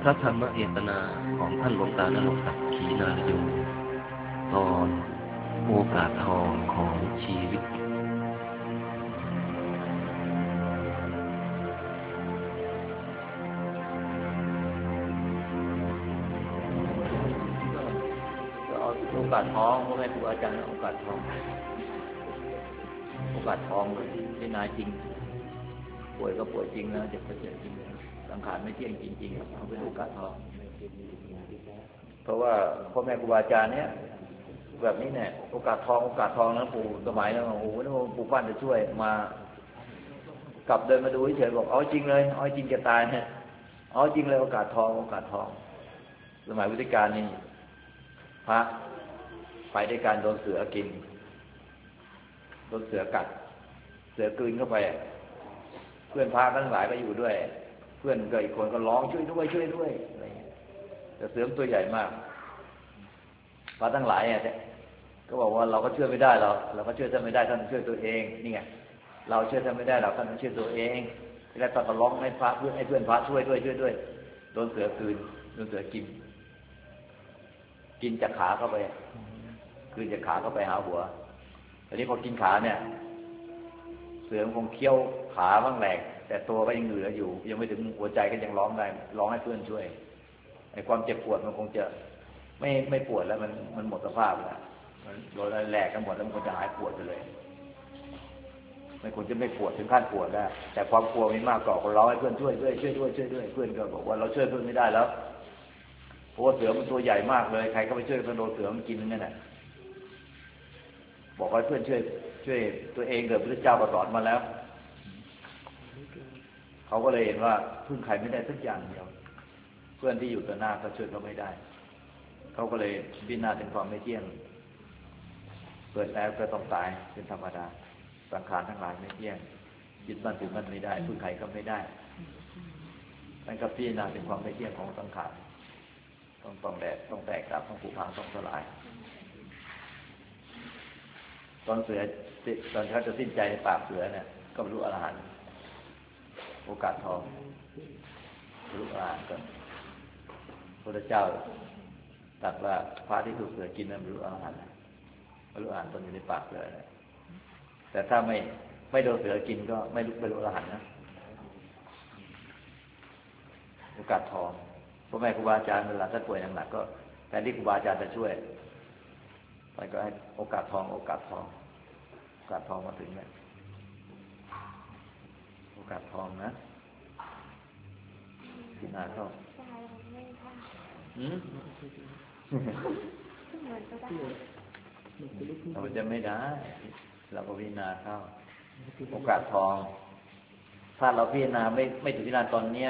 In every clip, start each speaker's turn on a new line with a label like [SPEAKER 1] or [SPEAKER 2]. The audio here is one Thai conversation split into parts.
[SPEAKER 1] ระธรรมเอตนาของท่านหลวงตานรงค์ศักดิ์ขีณารโยตอนโอกาสทองของชีวิต
[SPEAKER 2] โอกาสทองพ่อแม่ครูอาจารย์โอกาสทองเลยที่นายจริงป่วยก็ป่วยจริงนะเจ็บก็เจ็บจริงนะสังขารไม่เที่ยงจริงๆเอาเป็นโอกาสทองเพราะว่าพ่อแม่ครูอาจารย์เนี้ยแบบนี้เนี่ยโอกาสทองนะปู่สมัยนั้นโอ้โหนึกว่าปู่ปั้นจะช่วยมากลับเดินมาดูเฉยๆบอกเอาจริงเลยเอาจริงจะตายเนี่ยเอาจริงเลยโอกาสทองสมัยพุทธกาลนี่พระไปด้วยการโดนเสือกินโดนเสือกัดเสือกลืนเข้าไปเพื่อนพระทั้งหลายก็อยู่ด้วยเพื่อนก็อีกคนก็ร้องช่วยด้วยอะไรเงี้ยแต่เสือตัวใหญ่มากพระทั้งหลายก็บอกว่าเราก็ช่วยไม่ได้เราก็ช่วยท่านไม่ได้ท่านช่วยตัวเองนี่ไงเราช่วยท่านไม่ได้เราท่านช่วยตัวเองแล้วก็ร้องให้พระเพื่อนให้เพื่อนพระช่วยด้วยโดนเสือกลืนโดนเสือกินจากขาเข้าไปคืนจากขาเข้าไปหาหัวทีนี้พอกินขาเนี่ยเสือคงเคี้ยวขาบ้างแหลกแต่ตัวก็ยังเหลืออยู่ยังไม่ถึงหัวใจก็ยังร้องได้ร้องให้เพื่อนช่วยไอ้ความเจ็บปวดมันคงจะไม่ปวดแล้วมันหมดสภาพแล้วมันโดนแหลกกันหมดแล้วมันคงจะหายปวดไปเลยมันคงจะไม่ปวดถึงขั้นปวดได้แต่ความกลัวมีมากกว่าคนร้องให้เพื่อนช่วยด้วยเพื่อนก็บอกว่าเราช่วยเพื่อนไม่ได้แล้วเพราะว่าเสือมันตัวใหญ่มากเลยใครก็ไปช่วยเพื่อนโดนเสือมันกินนั่นแหละบอกให้เพื่อนช่วยตัวเองเกิดพระเจ้าก็สอนมาแล้วเขาก็เลยเห็นว่าพึ่งใครไม่ได้สักอย่างเดียวเพื่อนที่อยู่ต่อหน้าก็ช่วยเขาไม่ได้เขาก็เลยพิจารณาถึงความไม่เที่ยงเกิดแล้วก็ต้องตายเป็นธรรมดาสังขารทั้งหลายไม่เที่ยงยึดมั่นถือมั่นไม่ได้พึ่งใครก็ไม่ได้นั่นก็พิจารณาถึงความไม่เที่ยงของสังขารต้องแตกดับต้องผุพังต้องสลายตอนเขาจะสิ้นใจในปากเสือเนี่ยก็บรรลุอรหันต์โอกาสทองบรรลุอรหันต์กันพระเจ้าตรัสว่าพระที่ถูกเสือกินนั้นบรรลุอรหันต์บรรลุอรหันต์ตอนอยู่ในปากเสือเลยแต่ถ้าไม่โดนเสือกินก็ไม่บรรลุอรหันต์นะโอกาสทองพ่อแม่ครูบาอาจารย์เวลาท่านป่วยหนักๆก็แทนที่ครูบาอาจารย์จะช่วยไปก็ให้โอกาสทองมาถึงเนี่ยโอกาสทองนะพิจารณาเข้าเราจะไม่ได้เราก็พิจารณาเข้าโอกาสทองถ้าเราพิจารณาไม่ถึงพิจารณาตอนเนี้ย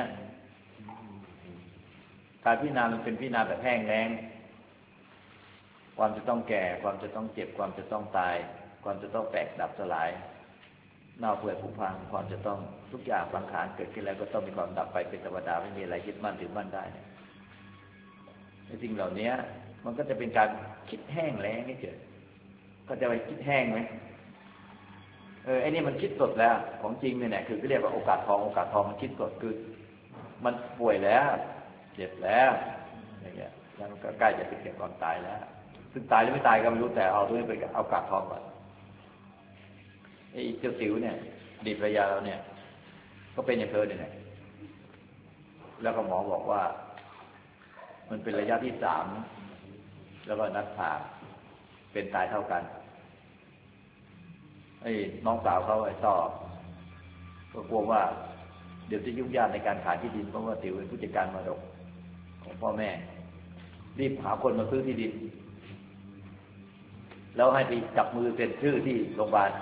[SPEAKER 2] การพิจารณามันเป็นพิจารณาแบบแห้งแล้งความจะต้องแก่ความจะต้องเจ็บความจะต้องตายความจะต้องแตกดับสลายเน่าเปื่อยผุพังความจะต้องทุกอย่างสังขารเกิดขึ้นแล้วก็ต้องมีความดับไปเป็นธรรมดาไม่มีอะไรยึดมั่นถือมั่นได้ในสิ่งเหล่านี้มันก็จะเป็นการคิดแห้งแล้งนี่เฉยก็จะไปคิดแห้งไหมไอ้นี่มันคิดสดแล้วของจริงเนี่ยคือเรียกว่าโอกาสทองมันคิดสดคือมันป่วยแล้วเจ็บแล้วอย่างเงี้ยแล้วมันก็ใกล้จะถึงแก่ความตายแล้วซึ่งตายหรือไม่ตายก็ไม่รู้แต่เอาตัวนี้ไปเอาโอกาสทองก่อนไอ้เจ้าสิวเนี่ยดีภรรยาเราเนี่ยก็เป็นอย่างเธอเนี่ยแล้วก็หมอบอกว่ามันเป็นระยะที่3แล้วก็นัดผ่าเป็นตายเท่ากันไอ้น้องสาวเขาไอ้ต่อก็กลัวว่าเดี๋ยวจะยุ่งยากในการขายที่ดินเพราะว่าติ๋วเป็นผู้จัดการมรดกของพ่อแม่รีบหาคนมาซื้อที่ดินแล้วให้ไปจับมือเซ็นชื่อที่โรงพยาบาล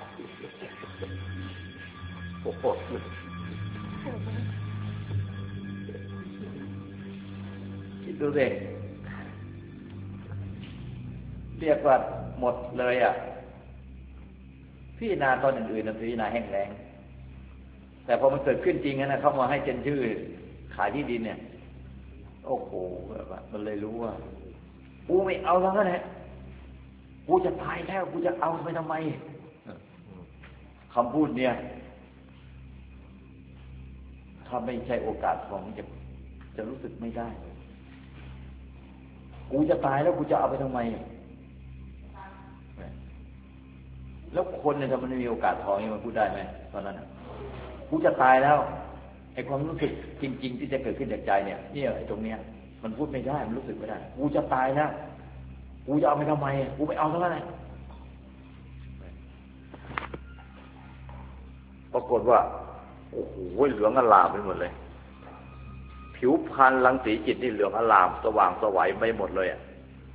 [SPEAKER 2] โอ้โหคิดดูสิเรียกว่าหมดเลยอ่ะพิจารณาตอนอื่นๆพิจารณาแห้งแล้งแต่พอมันเกิดขึ้นจริงนะเขามาให้เซ็นชื่อขายที่ดินเนี่ยโอ้โหแบบว่ามันเลยรู้ว่ากูไม่เอาแล้วนะกูจะตายแล้วกูจะเอาไปทำไมคำพูดเนี่ยถ้าไม่ใช่โอกาสของจะจะรู้สึกไม่ได้กูจะตายแล้วกูจะเอาไปทำไมแล้วคนเนี่ยถ้ามันไม่มีโอกาสท้องมันพูดได้ไหมตอนนั้นกูจะตายแล้วไอ้ความรู้สึกจริงๆที่จะเกิดขึ้นจากใจเนี่ยไอ้ตรงเนี้ยมันพูดไม่ได้มันรู้สึกไม่ได้กูจะตายแล้วกูจะเอาไปทำไมกูไม่เอาเท่านั้นแหละปรากฏว่าโอ้โหเหลืองอลามไปหมดเลยผิวพรรณรังสีจิตนี่เหลืองอลามสว่างสวัยไปหมดเลยอ่ะ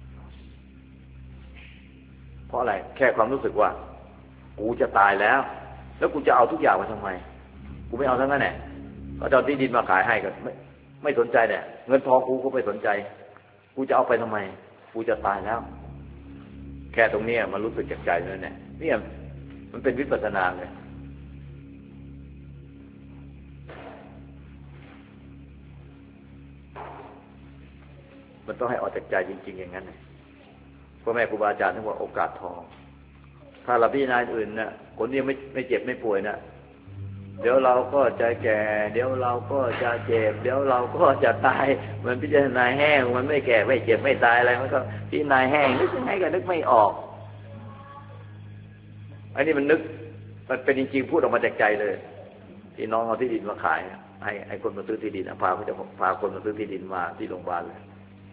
[SPEAKER 2] เพราะอะไรแค่ความรู้สึกว่ากูจะตายแล้วกูจะเอาทุกอย่างมาทำไมกูไม่เอาทั้งนั้นแหละก็เอาที่ดินมาขายให้ก็ไม่สนใจเนี่ยเงินทองกูก็ไม่สนใจกูจะเอาไปทำไมกูจะตายแล้วแค่ตรงนี้มันรู้สึกจากใจนั่นแหละเนี่ยมันเป็นวิปัสสนาเลยมันต้องให้ออกจากใจจริงๆอย่างนั้นพ่อแม่ครูบาอาจารย์ท่านว่าโอกาสทองถ้าเราพิจารณาอื่นนะคนที่ไม่เจ็บไม่ป่วยนะเดี๋ยวเราก็จะแก่เดี๋ยวเราก็จะเจ็บเดี๋ยวเราก็จะตายมันพิจารณาแห้งมันไม่แก่ไม่เจ็บไม่ตายอะไรมันก็พิจารณาแห้งนึกยังไงก็นึกไม่ออกอันนี้มันนึกมันเป็นจริงๆพูดออกมาจากใจเลยที่น้องเอาที่ดินมาขายให้คนมาซื้อที่ดินพาคนมาซื้อที่ดินมาที่โรงพยาบาลเลย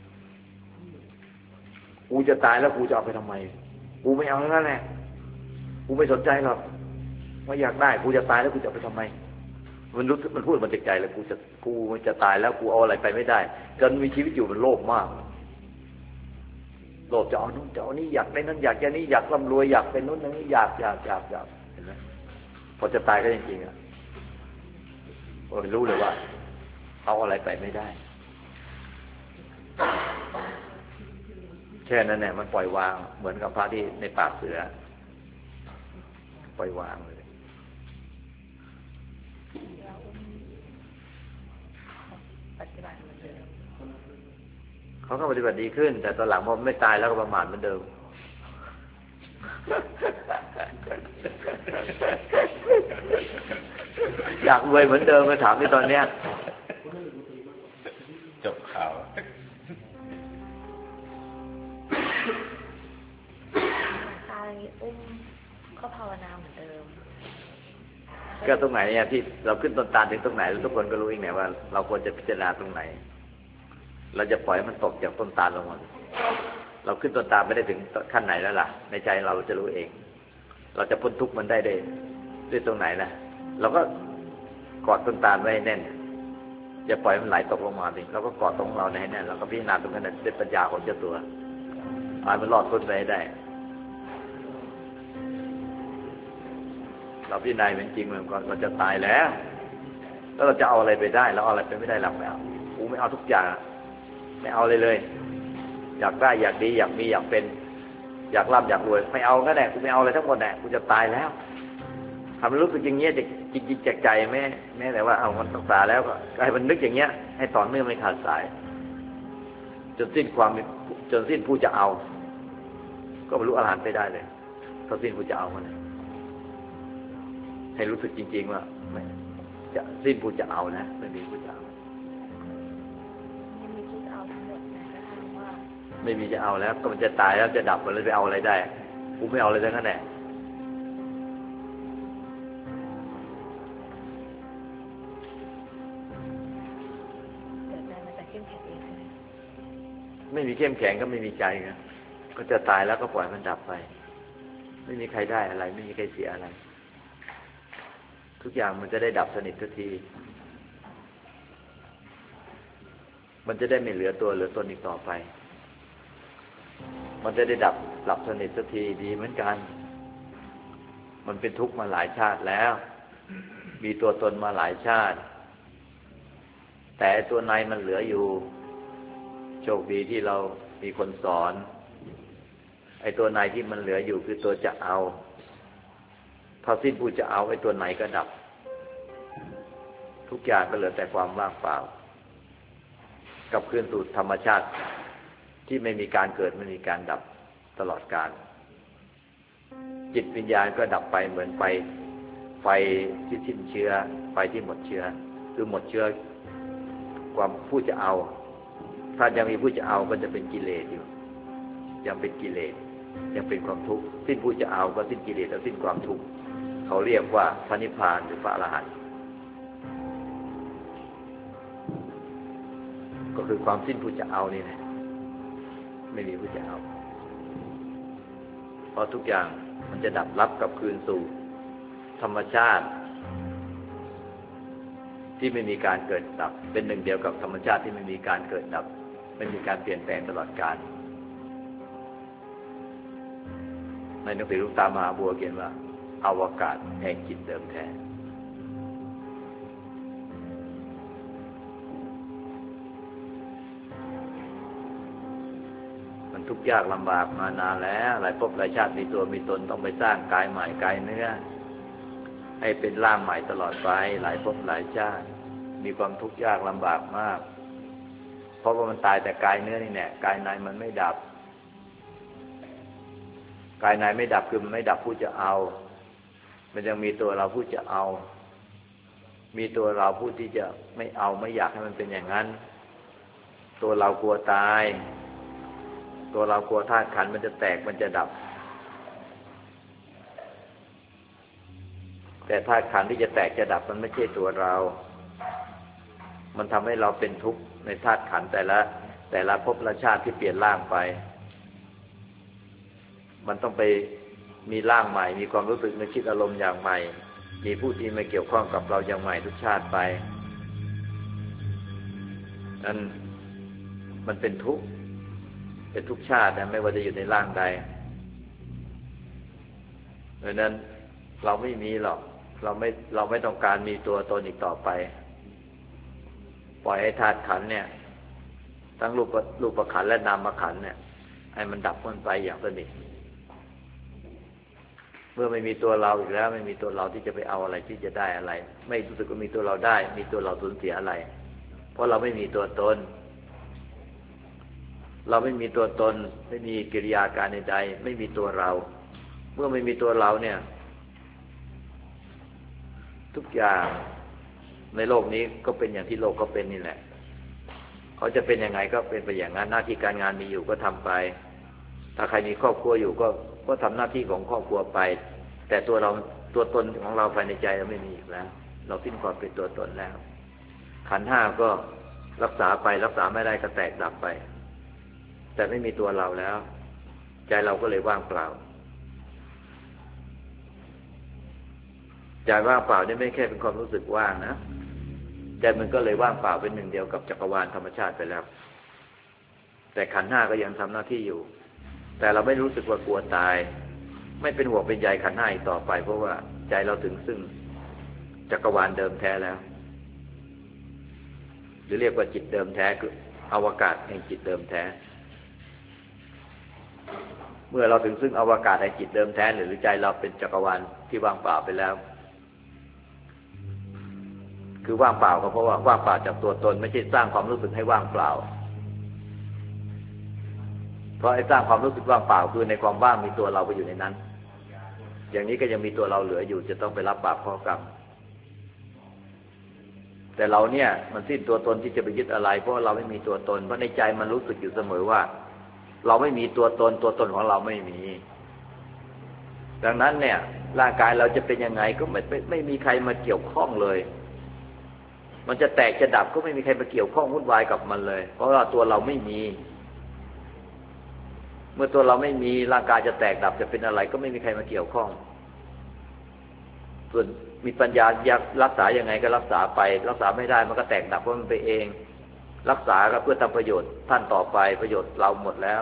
[SPEAKER 2] กูจะตายแล้วกูจะเอาไปทำไมกูไม่เอาแล้วแหละกูไม่สนใจหรอกไม่อยากได้กูจะตายแล้วกูจะเอาไปทำไมมันพูดมาจากใจเลยกูจะตายแล้วกูเอาอะไรไปไม่ได้จนมีชีวิตอยู่มันโลภมากโลภจะเอานู้นจะเอานี่อยากได้นั้นอยากจะนี่อยากร่ำรวยอยากเป็นนู้นนี้อยากเห็นไหมพอจะตายก็จริงๆอ่ะรู้เลยว่าเอาอะไรไปไม่ได้แค่นั้นแหละมันปล่อยวางเหมือนกับพระที่ในปากเสือปล่อยวางเลยเขาก็ปฏิบัติดีขึ้นแต่ตอนหลังพอไม่ตายแล้วก็ประมาทเหมือนเดิมอยากรวยเหมือนเดิมมาถามที่ตอนเนี้ย
[SPEAKER 3] จบข่าว
[SPEAKER 4] ก็ภาวนาเหมือนเดิม
[SPEAKER 2] ก็ตรงไหนเนี่ยที่เราขึ้นต้นตาลถึงตรงไหนทุกคนก็รู้เองไงว่าเราควรจะพิจารณาตรงไหนเราจะปล่อยมันตกจากต้นตาลลงมาเราขึ้นต้นตาลไม่ได้ถึงขั้นไหนแล้วล่ะในใจเราจะรู้เองเราจะพ้นทุกข์มันได้ด้วยตรงไหนนะเราก็กอดต้นตาลไว้ให้แน่นอย่าปล่อยมันไหลตกลงมาดิเราก็กอดตรงเราให้แน่นเราก็พิจารณาตรงนั้นด้วยปัญญาของเจ้าตัวมันรอดพ้นไปได้เราพิจารณาเป็นจริงเหมือนกันเราจะตายแล้วเราจะเอาอะไรไปได้เราเอาอะไรไปไม่ได้หลักแล้วกูไม่เอาทุกอย่างไม่เอาเลยอยากได้อยากดีอยากมีอยากเป็นอยากร่ำอยากรวยไม่เอาก็ได้กูไม่เอาอะไรทั้งหมดแหละกูจะตายแล้วทำรู้สึกอย่างเงี้ยจริงๆจากใจแม้แต่ว่าเอามันศึกษาแล้วก็ให้มันนึกอย่างเงี้ยให้ต่อเนื่องไม่ขาดสายจนสิ้นผู้จะเอาก็บรรลุอรหันต์ไปได้เลยถ้าสิ้นผู้จะเอามันให้รู้สึกจริงๆว่าจะสิ้นผู้จะเอานะไม่มีผู้จะเอาไม่มีจะเอาแล้วก็มันจะตายแล้วจะดับมันเลยไปเอาอะไรได้กูไม่เอาเลยทั้งนั้นแหละไม่มีเข้มแข็งก็ไม่มีใจนะก็จะตายแล้วก็ปล่อยมันดับไปไม่มีใครได้อะไรไม่มีใครเสียอะไรทุกอย่างมันจะได้ดับสนิททุกทีมันจะได้ไม่เหลือตัวเหลือตนอีกต่อไปมันจะได้หลับสนิทสักทีดีเหมือนกันมันเป็นทุกข์มาหลายชาติแล้วมีตัวตนมาหลายชาติแต่ตัวในมันเหลืออยู่โชคดีที่เรามีคนสอนไอ้ตัวในที่มันเหลืออยู่คือตัวจะเอาพอสิ้นผู้จะเอาไอ้ตัวไหนก็ดับทุกอย่างก็เหลือแต่ความว่างเปล่ากลับคืนสู่ธรรมชาติที่ไม่มีการเกิดไม่มีการดับตลอดกาลจิตวิญญาณก็ดับไปเหมือนไฟที่สิ้นเชื้อไฟที่หมดเชื้อคือหมดเชื้อความผู้จะเอาถ้ายังมีผู้จะเอาก็จะเป็นกิเลสอยู่ยังเป็นกิเลสยังเป็นความทุกข์สิ้นผู้จะเอาก็สิ้นกิเลสและสิ้นความทุกข์เขาเรียกว่าพระนิพพานหรือพระอรหันต์ก็คือความสิ้นผู้จะเอานี่แหละไม่มีผู้จะเอาเพราะทุกอย่างมันจะดับรับกับคืนสู่ธรรมชาติที่ไม่มีการเกิดดับเป็นหนึ่งเดียวกับธรรมชาติที่ไม่มีการเกิดดับไม่มีการเปลี่ยนแปลงตลอดกาลในหนังสือหลวงตามหาบัวเขียนว่าอวกาศแห่งจิตเดิมแท้มันทุกข์ยากลำบากมานานแล้วหลายภพหลายชาติมีตัวมีตนต้องไปสร้างกายใหม่กายเนื้อให้เป็นร่างใหม่ตลอดไปหลายภพหลายชาติมีความทุกข์ยากลำบากมากเพราะว่ามันตายแต่กายเนื้อนี่แหละกายในมันไม่ดับกายในไม่ดับคือมันไม่ดับผู้จะเอามันยังมีตัวเราผู้จะเอามีตัวเราผู้ที่จะไม่เอาไม่อยากให้มันเป็นอย่างนั้นตัวเรากลัวตายตัวเรากลัวธาตุขันธ์มันจะแตกมันจะดับแต่ธาตุขันธ์ที่จะแตกจะดับมันไม่ใช่ตัวเรามันทำให้เราเป็นทุกข์ในธาตุขันธ์แต่ละภพละชาติที่เปลี่ยนร่างไปมันต้องไปมีร่างใหม่มีความรู้สึกนึกคิดอารมณ์อย่างใหม่มีผู้ที่มาเกี่ยวข้องกับเราอย่างใหม่ทุกชาติไปนั่นมันเป็นทุกข์เป็นทุกชาตินะไม่ว่าจะอยู่ในร่างใดเพราะนั้นเราไม่มีหรอกเราไม่ต้องการมีตัวตนอีกต่อไปปล่อยให้ธาตุขันธ์เนี่ยทั้งรูปขันธ์และนามขันธ์เนี่ยให้มันดับมันไปอย่างสนิทเมื่อไม่มีตัวเราอีกแล้วไม่มีตัวเราที่จะไปเอาอะไรที่จะได้อะไรไม่รู้สึกว่ามีตัวเราได้มีตัวเราสูญเสียอะไรเพราะเราไม่มีตัวตนเราไม่มีตัวตนไม่มีกิริยาการใดๆไม่มีตัวเราเมื่อไม่มีตัวเราเนี่ยทุกอย่างในโลกนี้ก็เป็นอย่างที่โลกก็เป็นนี่แหละเขาจะเป็นยังไงก็เป็นไปอย่างนั้นหน้าที่การงานมีอยู่ก็ทำไปถ้าใครมีครอบครัวอยู่ก็ทำหน้าที่ของครอบครัวไปแต่ตัวตนของเราภายในใจเราไม่มีอีกแล้วเราสิ้นความเป็นตัวตนแล้วขันธ์ห้าก็รักษาไปรักษาไม่ได้ก็แตกดับไปแต่ไม่มีตัวเราแล้วใจเราก็เลยว่างเปล่าใจว่างเปล่านี่ไม่แค่เป็นความรู้สึกว่างนะใจมันก็เลยว่างเปล่าเป็นหนึ่งเดียวกับจักรวาลธรรมชาติไปแล้วแต่ขันธ์ห้าก็ยังทำหน้าที่อยู่แต่เราไม่รู้สึกว่ากลัวตายไม่เป็นห่วงเป็นใยขันธ์ห้าอีกต่อไปเพราะว่าใจเราถึงซึ่งจักรวาลเดิมแท้แล้วหรือเรียกว่าจิตเดิมแท้คืออวกาศแห่งจิตเดิมแท้เมื่อเราถึงซึ่งอวกาศแห่งจิตเดิมแท้หรือใจเราเป็นจักรวาลที่ว่างเปล่าไปแล้วคือว่างเปล่าก็เพราะว่าว่างเปล่าจากตัวตนไม่ใช่สร้างความรู้สึกให้ว่างเปล่าเพราะไอ้สร้างความรู้สึกว่างเปล่าคือในความว่างมีตัวเราไปอยู่ในนั้นอย่างนี้ก็ยังมีตัวเราเหลืออยู่จะต้องไปรับบาปข้อกรรมแต่เราเนี่ยมันสิ้นตัวตนที่จะไปยึดอะไรเพราะเราไม่มีตัวตนเพราะในใจมันรู้สึกอยู่เสมอว่าเราไม่มีตัวตนของเราไม่มีดังนั้นเนี่ยร่างกายเราจะเป็นยังไงก็ไม่มีใครมาเกี่ยวข้องเลยมันจะแตกจะดับก็ไม่มีใครมาเกี่ยวข้องวุ่นวายกับมันเลยเพราะว่าตัวเราไม่มีเมื่อตัวเราไม่มีร่างกายจะแตกดับจะเป็นอะไรก็ไม่มีใครมาเกี่ยวข้องส่วนมีปัญญาอยากรักษายังไงก็รักษาไปรักษาไม่ได้มันก็แตกดับเพราะมันไปเองรักษาก็เพื่อทำประโยชน์ท่านต่อไปประโยชน์เราหมดแล้ว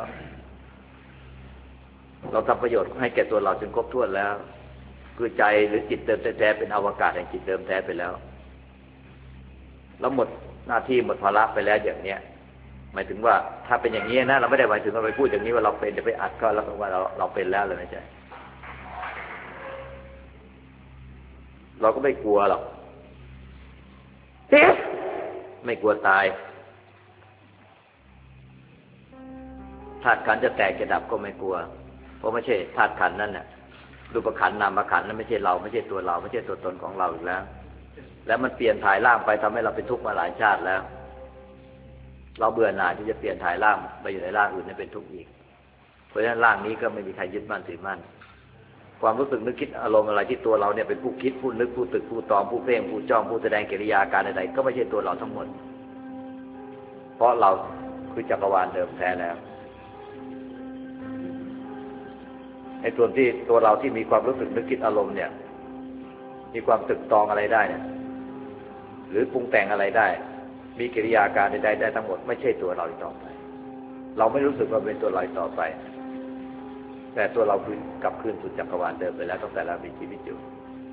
[SPEAKER 2] เราทำประโยชน์ให้แก่ตัวเราจนครบถ้วนแล้วคือใจหรือจิตเดิมแท้เป็นอวกาศแห่งจิตเดิมแท้ไปแล้วเราหมดหน้าที่หมดภาระไปแล้วอย่างเนี้ยหมายถึงว่าถ้าเป็นอย่างนี้นะเราไม่ได้หมายถึงว่าไปพูดอย่างนี้ว่าเราเป็นจะไปอัดก็แล้วว่าเราเป็นแล้วเลยไม่ใช่เราก็ไม่กลัวหรอกไม่กลัวตายธาตุขันธ์จะแตกจะดับก็ไม่กลัวเพราะไม่ใช่ธาตุขันธ์นั่นน่ะรูปขันธ์นามขันธ์นั้นไม่ใช่เราไม่ใช่ตัวเราไม่ใช่ตัวตนของเราอีกแล้วแล้วมันเปลี่ยนถ่ายร่างไปทำให้เราเป็นทุกข์มาหลายชาติแล้วเราเบื่อหน่ายที่จะเปลี่ยนถ่ายร่างไปอยู่ในร่างอื่นให้เป็นทุกข์อีกเพราะฉะนั้นร่างนี้ก็ไม่มีใครยึดมั่นถือมั่นความรู้สึกนึกคิดอารมณ์อะไรที่ตัวเราเนี่ยเป็นผู้คิดผู้นึกผู้ตึกผู้ตอมผู้เพ่งผู้จ้องผู้แสดงกิริยาการใดๆก็ไม่ใช่ตัวเราทั้งหมดเพราะเราคือจักรวาลเดิมแท้แล้วไอ้ส่วนที่ตัวเราที่มีความรู้สึกนึกคิดอารมณ์เนี่ยมีความตึกตองอะไรได้เนี่ยหรือปรุงแต่งอะไรได้มีกิริยาการใดๆได้ทั้งหมดไม่ใช่ตัวเราอีกต่อไปเราไม่รู้สึกว่าเป็นตัวเราต่อไปแต่ตัวเราคือกลับคืนสู่จักรวาลเดิมไปแล้วตั้งแต่เรามีชีวิตอยู่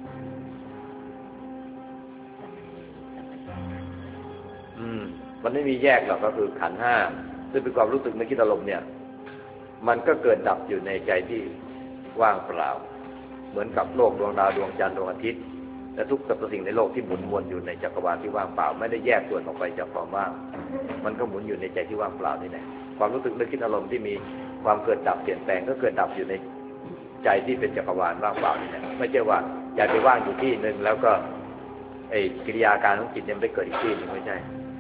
[SPEAKER 2] มันไม่มีแยกหรอกก็คือขันธ์ห้าซึ่งเป็นความรู้สึกนึกคิดอารมณ์เนี่ยมันก็เกิดดับอยู่ในใจที่ว่างเปล่าเหมือนกับโลกดวงดาวดวงจันทร์ดวงอาทิตย์และทุกสรรพสิ่งในโลกที่หมุนวนอยู่ในจักรวาลที่ว่างเปล่าไม่ได้แยกส่วนออกไปจากความว่างมันก็หมุนอยู่ในใจที่ว่างเปล่านี่แหละความรู้สึกนึกคิดอารมณ์ที่มีความเกิดดับเปลี่ยนแปลงก็เกิดดับอยู่ในใจที่เป็นจักรวาลว่างเปล่านี่แหละไม่ใช่ว่าอยากไปว่างอยู่ที่นึงแล้วก็ไอ้กิริยาการของจิตเนี่ยไปเกิดอีกที่นึงไม่ใช่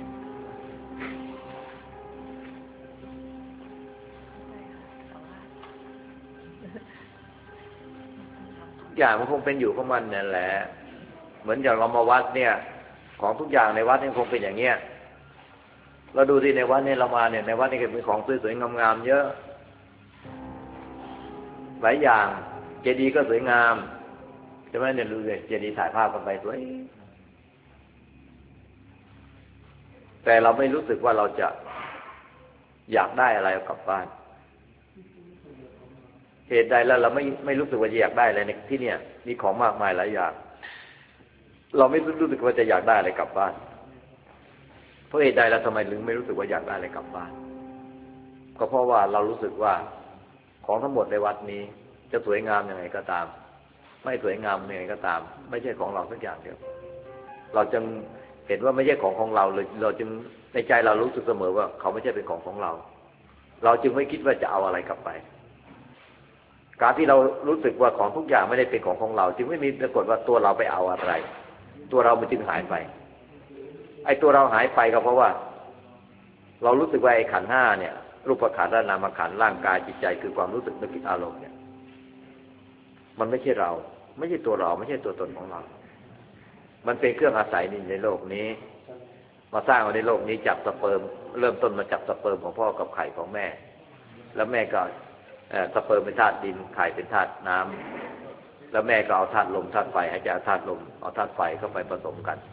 [SPEAKER 2] อย่างมันคงเป็นอยู่ของมันนั่นแหละเหมือนอย่างเรามาวัดเนี่ยของทุกอย่างในวัดนี่คงเป็นอย่างเงี้ยเราดูที่ในวัดนี่เรามาเนี่ยในวัดนี่ก็มีของสวยๆงามๆเยอะหลายอย่างเจดีย์ก็สวยงามใช่ไหมเนี่ยดูเลยเจดีย์ถ่ายภาพกันไปสวยแต่เราไม่รู้สึกว่าเราจะอยากได้อะไรกลับบ้านเหตุใดแล้วเราไม่รู้สึกว่าอยากได้อะไรในที่เนี่ยมีของมากมายหลายอย่างเราไม่รู้สึกว่าจะอยากได้อะไรกลับบ้านเพราะเหตุใดเราทำไมถึงไม่รู้สึกว่าอยากได้อะไรกลับบ้านก็เพราะว่าเรารู้สึกว่าของทั้งหมดในวัดนี้จะสวยงามยังไงก็ตามไม่สวยงามยังไงก็ตามไม่ใช่ของเราสักอย่างเดียวเราจึงเห็นว่าไม่ใช่ของเราเลยเราจึงในใจเรารู้สึกเสมอว่าเขาไม่ใช่เป็นของเราเราจึงไม่คิดว่าจะเอาอะไรกลับไปการที่เรารู้สึกว่าของทุกอย่างไม่ได้เป็นของเราจึงไม่มีปรากฏว่าตัวเราไปเอาอะไรตัวเรามันจึงหายไปไอ้ตัวเราหายไปก็เพราะว่าเรารู้สึกว่าไอ้ขันธ์ห้าเนี่ยรูปขันธ์และนามขันธ์ร่างกายจิตใจคือความรู้สึกนึกคิดอารมณ์เนี่ยมันไม่ใช่เราไม่ใช่ตัวเราไม่ใช่ตัวตนของเรามันเป็นเครื่องอาศัยในโลกนี้มาสร้างมาในโลกนี้จับสเปิร์มเริ่มต้นมาจับสเปิร์มของพ่อกับไข่ของแม่แล้วแม่ก็สเปิร์มเป็นธาตุดินไข่เป็นธาตุน้ำแล้วแม่ก็เอาธาตุลมธาตุไฟให้จะเอาธาตุลมเอาธาตุไฟเข้าไปผสมกัน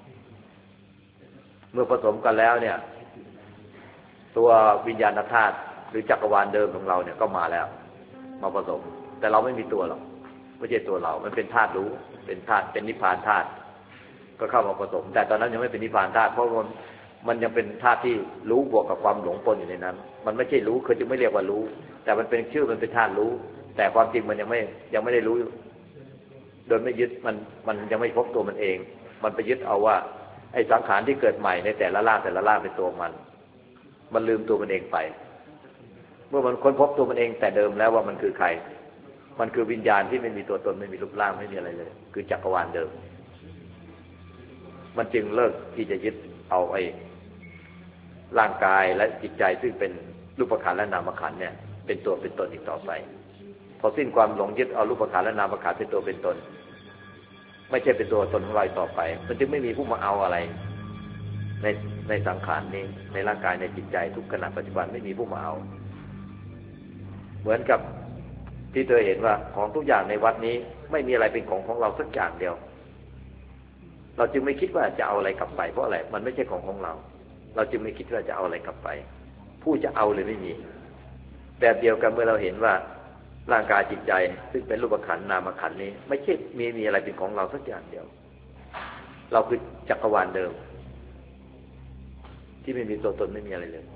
[SPEAKER 2] เมื่อผสมกันแล้วเนี่ยตัววิญญาณธาตุหรือจักรวาลเดิมของเราเนี่ยก็มาแล้วมาผสมแต่เราไม่มีตัวหรอกไม่ใช่ตัวเรามันเป็นธาตุรู้เป็นธาตุเป็นนิพพานธาตุก็เข้ามาผสมแต่ตอนนั้นยังไม่เป็นนิพพานธาตุเพราะมันยังเป็นธาตุที่รู้บวกกับความหลงปนอยู่ในนั้นมันไม่ใช่รู้คือจึงไม่เรียกว่ารู้แต่มันเป็นชื่อมันเป็นธาตุรู้แต่ความจริงมันยังไม่ได้รู้โดยไม่ยึดมันยังไม่พบตัวมันเองมันไปยึดเอาว่าไอ้สังขารที่เกิดใหม่ในแต่ละร่างเป็นตัวมันลืมตัวมันเองไปเมื่อมันค้นพบตัวมันเองแต่เดิมแล้วว่ามันคือใครมันคือวิญญาณที่ไม่มีตัวตนไม่มีรูปร่างไม่มีอะไรเลยคือจักรวาลเดิมมันจึงเลิกที่จะยึดเอาไอ้ร่างกายและจิตใจซึ่งเป็นรูปขันธ์และนามขันธ์เนี่ยเป็นตัวเป็นตนอีกต่อไปพอสิ้นความหลงยึดเอารูปขันธ์และนามขันธ์เป็นตัวเป็นตนไม่ใช่เป็นตัวตนของเราต่อไปมันจึงไม่มีผู้มาเอาอะไรในสังขารนี้ในร่างกายในจิตใจทุกขณะปัจจุบันไม่มีผู้มาเอาเหมือนกับที่เธอเห็นว่าของทุกอย่างในวัดนี้ไม่มีอะไรเป็นของเราสักอย่างเดียวเราจึงไม่คิดว่าจะเอาอะไรกลับไปเพราะอะไรมันไม่ใช่ของเราเราจึงไม่คิดว่าจะเอาอะไรกลับไปผู้จะเอาเลยไม่มีแบบเดียวกันเมื่อเราเห็นว่าร่างกายจิตใจซึ่งเป็นรูปขันธ์นามขันธ์นี้ไม่ใช่มีอะไรเป็นของเราสักอย่างเดียวเราคือจักรวาลเดิมที่ไม่มีตัวตนไม่มีอะไรเลย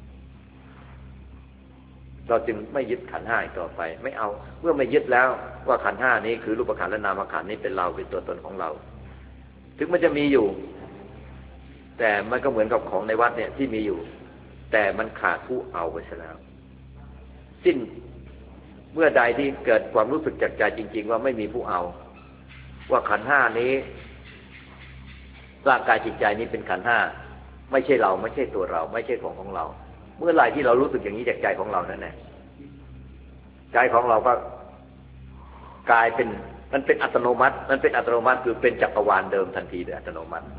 [SPEAKER 2] เราจึงไม่ยึดขันธ์ห้าอีกต่อไปไม่เอาเมื่อไม่ยึดแล้วว่าขันธ์ห้านี้คือรูปขันธ์และนามขันธ์นี้เป็นเราเป็นตัวตนของเราถึงมันจะมีอยู่แต่มันก็เหมือนกับของในวัดเนี่ยที่มีอยู่แต่มันขาดผู้เอาไปแล้วสิ้นเมื่อใดที่เกิดความรู้สึกจากใจจริงๆว่าไม่มีผู้เอาว่าขันธ์ห้านี้ร่างกายจิตใจนี้เป็นขันธ์ห้าไม่ใช่เราไม่ใช่ตัวเราไม่ใช่ของเราเมื่อไหร่ที่เรารู้สึกอย่างนี้จากใจของเรานั่นแหละใจของเราก็กลายเป็นมันเป็นอัตโนมัติมันเป็นอัตโนมัติคือเป็นจักรวาลเดิมทันทีโดยอัตโนมัติ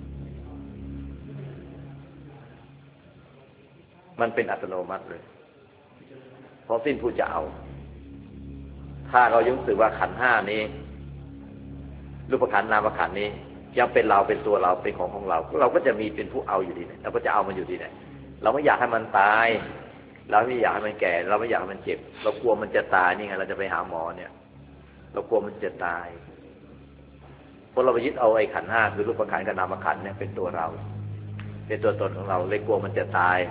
[SPEAKER 2] มันเป็นอัตโนมัติเลยพอสิ้นผู้จะเอาถ้าเรายังรู้สึกว่าขันธ์ห้านี้รูปขันธ์นามขันธ์นี้ยังเป็นเราเป็นตัวเราเป็นของเราเราก็จะมีเป็นผู้เอาอยู่ดีเนี่ยเราก็จะเอามันอยู่ดีเนี่ยเราไม่อยากให้มันตายเราไม่อยากให้มันแก่เราไม่อยากให้มันเจ็บเรากลัวมันจะตายนี่ไงเราจะไปหาหมอเนี่ยเรากลัวมันจะตายเพราะเราไปยึดเอาไอ้ขันธ์ห้าคือรูปขันธ์กับนามขันธ์เนี่ยเป็นตัวเราเป็นตัวตนของเราเลยกลัวมันจะตาย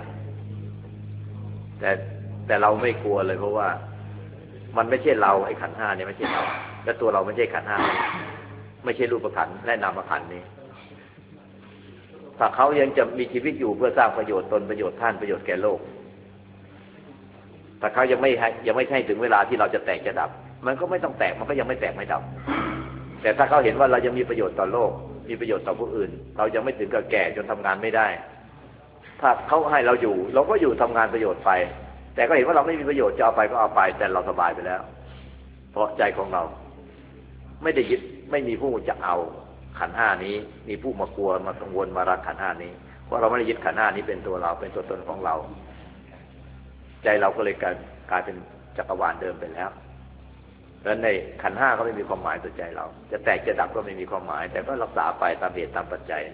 [SPEAKER 2] แต่เราไม่กลัวเลยเพราะว่ามันไม่ใช่เราไอ้ขันธ์ห้าเนี่ยไม่ใช่เราและตัวเราไม่ใช่ขันธ์ห้าไม่ใช่รูปขันธ์และนามขันธ์นี้ถ้าเขายังจะมีชีวิตอยู่เพื่อสร้างประโยชน์ตนประโยชน์ท่านประโยชน์แก่โลกถ้าเขายังไม่ใช่ถึงเวลาที่เราจะแตกจะดับมันก็ไม่ต้องแตกมันก็ยังไม่แตกไม่ดับแต่ถ้าเขาเห็นว่าเรายังมีประโยชน์ต่อโลกมีประโยชน์ต่อผู้อื่นเรายังไม่ถึงกับแก่จนทำงานไม่ได้ถ้าเขาให้เราอยู่เราก็อยู่ทำงานประโยชน์ไปแต่ก็เห็นว่าเราไม่มีประโยชน์จะเอาไปก็เอาไปแต่เราสบายไปแล้วเพราะใจของเราไม่ได้ยึดไม่มีผู้จะเอาขันธ์ห้านี้มีผู้มากลัวมากังวลมารักขันธ์ห้านี้เพราะเราไม่ได้ยึดขันธ์ห้านี้เป็นตัวเราเป็นตัวตนของเราใจเราก็เลยกลายเป็นจักรวาลเดิมไปแล้วดังนั้นในขันธ์ห้าก็ไม่มีความหมายต่อใจเราจะแตกจะดับก็ไม่มีความหมายแต่ก็รักษาไปตามเหตุตามปัจจัย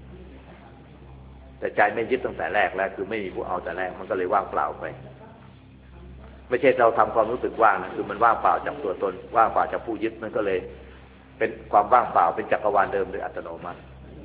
[SPEAKER 2] แต่ใจไม่ยึดตั้งแต่แรกแล้วคือไม่มีผู้เอาแต่แรกมันก็เลยว่างเปล่าไปไม่ใช่เราทำความรู้สึกว่างนะคือมันว่างเปล่าจากตัวตนว่างเปล่าจากผู้ยึดมันก็เลยเป็นความว่างเปล่าเป็นจักรวาลเดิมโดยอัตโนมัติ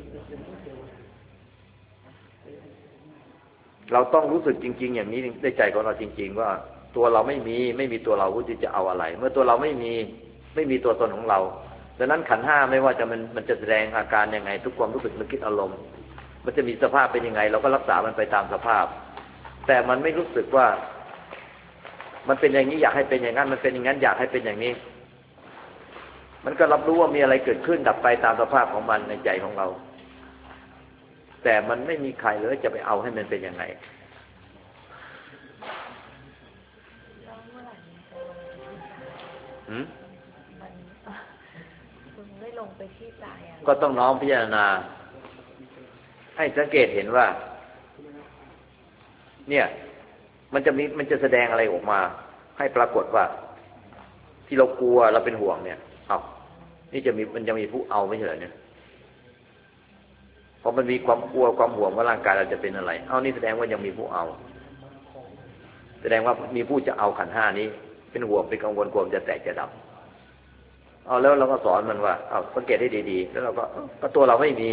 [SPEAKER 2] เราต้องรู้สึกจริงๆอย่างนี้ในใจของเราจริงๆว่าตัวเราไม่มีตัวเราที่จะเอาอะไรเมื่อตัวเราไม่มีตัวตนของเราดังนั้นขันธ์ห้าไม่ว่าจะมันจะแสดงอาการยังไงทุกความรู้สึกนึกคิดอารมณ์มันจะมีสภาพเป็นยังไงเราก็รักษามันไปตามสภาพแต่มันไม่รู้สึกว่ามันเป็นอย่างนี้อยากให้เป็นอย่างนั้นมันเป็นอย่างนั้นอยากให้เป็นอย่างนี้มันก็รับรู้ว่ามีอะไรเกิดขึ้นดับไปตามสภาพของมันในใจของเราแต่มันไม่มีใครเลยจะไปเอาให้มันเป็นยังไง
[SPEAKER 4] มันไม่ลงไปที่ใจ
[SPEAKER 2] ก็ต้องน้อมพิจารณาให้สังเกตเห็นว่าเนี่ยมันจะแสดงอะไรออกมาให้ปรากฏว่าที่เรากลัวเราเป็นห่วงเนี่ยนี่มันจะมีผู้เอาไม่ใช่เหรอเนี่ยพอมันมีความกลัวความห่วงว่าร่างกายเราจะเป็นอะไรนี่แสดงว่ายังมีผู้เอาแสดงว่ามีผู้จะเอาขันธ์ห้านี้เป็นห่วงเป็นกังวลกลัวจะแตกจะดับแล้วเราก็สอนมันว่าสังเกตให้ดีๆแล้วเราก็ตัวเราไม่มี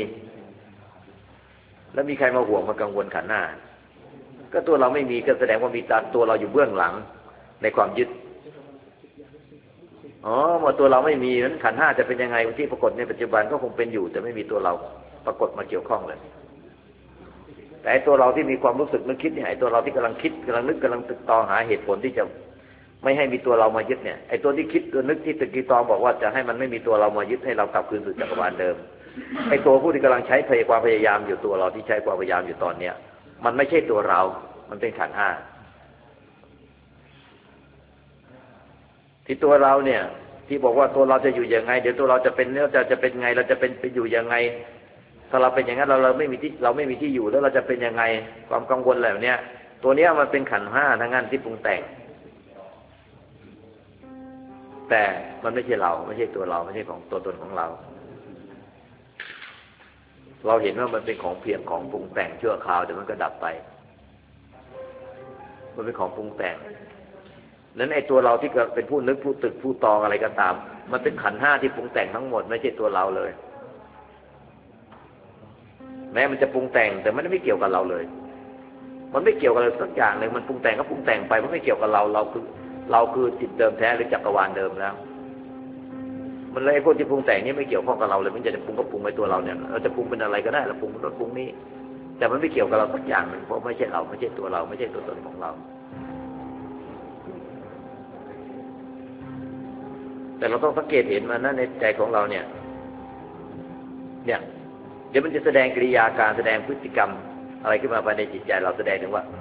[SPEAKER 2] แล้วมีใครมาห่วงมากังวลขันธ์ห้าก็ตัวเราไม่มีก็แสดงว่ามีตัวเราอยู่เบื้องหลังในความยึดเมื่อตัวเราไม่มีนั้นขันธ์ห้าจะเป็นยังไงที่ปรากฏในปัจจุบันก็คงเป็นอยู่แต่ไม่มีตัวเราปรากฏมาเกี่ยวข้องเลยแต่ตัวเราที่มีความรู้สึกนึกคิดเนี่ยไอ้ตัวเราที่กำลังคิดกำลังนึกกำลังตึกตองหาเหตุผลที่จะไม่ให้มีตัวเรามายึดเนี่ยไอ้ตัวที่คิดตัวนึกที่ตึกตองบอกว่าจะให้มันไม่มีตัวเรามายึดให้เรากลับคืนสู่จักรวาลเดิมไอ้ตัวผู้ที่กำลังใช้ความพยายามอยู่ตัวเราที่ใช้ความพยายามอยู่ตอนเนี้ยมันไม่ใช่ตัวเรามันเป็นขันธ์ห้าที่ตัวเราเนี่ยที่บอกว่าตัวเราจะอยู่ยังไงเดี๋ยวตัวเราจะเป็นแล้วจะเป็นไงเราจะเป็นไปอยู่ยังไงถ้าเราเป็นอย่างนั้นเราไม่มีที่อยู่แล้วเราจะเป็นยังไงความกังวลอะไรแบบเนี้ยตัวเนี้ยมันเป็นขันธ์ห้าทั้งนั้นที่ปรุงแต่งแต่มันไม่ใช่เราไม่ใช่ตัวเราไม่ใช่ของตัวตนของเราเราเห็นว่ามันเป็นของเพียงของปรุงแต่งชั่วคราวเดี๋ยวมันก็ดับไปมันเป็นของปรุงแต่งนั้นไอ้ตัวเราที่เป็นผู้นึกผู้ตึกผู้ตองอะไรก็ตามมันเป็นขันธ์ห้าที่ปรุงแต่งทั้งหมดไม่ใช่ตัวเราเลยแม้มันจะปรุงแต่งแต่มันไม่เกี่ยวกับเราเลยมันไม่เกี่ยวกับอะไรสักอย่างเลยมันปรุงแต่งก็ปรุงแต่งไปมันไม่เกี่ยวกับเราคือจิตเดิมแท้หรือจักรวาลเดิมแล้วมันเลยไอ้พวกที่ปรุงแต่งนี่ไม่เกี่ยวข้องกับเราเลยมันจะปรุงก็ปรุงไปตัวเราเนี่ยเราจะปรุงเป็นอะไรก็ได้เราปรุงรสปรุงนี้แต่มันไม่เกี่ยวกับเราสักอย่างนึงเพราะไม่ใช่เราไม่ใช่ตัวเราไม่ใช่ตัวตนของเราแต่เราต้องสังเกตเห็นมันนะในใจของเราเนี่ยดี๋ยวมันจะแสดงกิริยาการแสดงพฤติกรรมอะไรขึ้นมาภายในจิตใจเราแสดงถึงว่า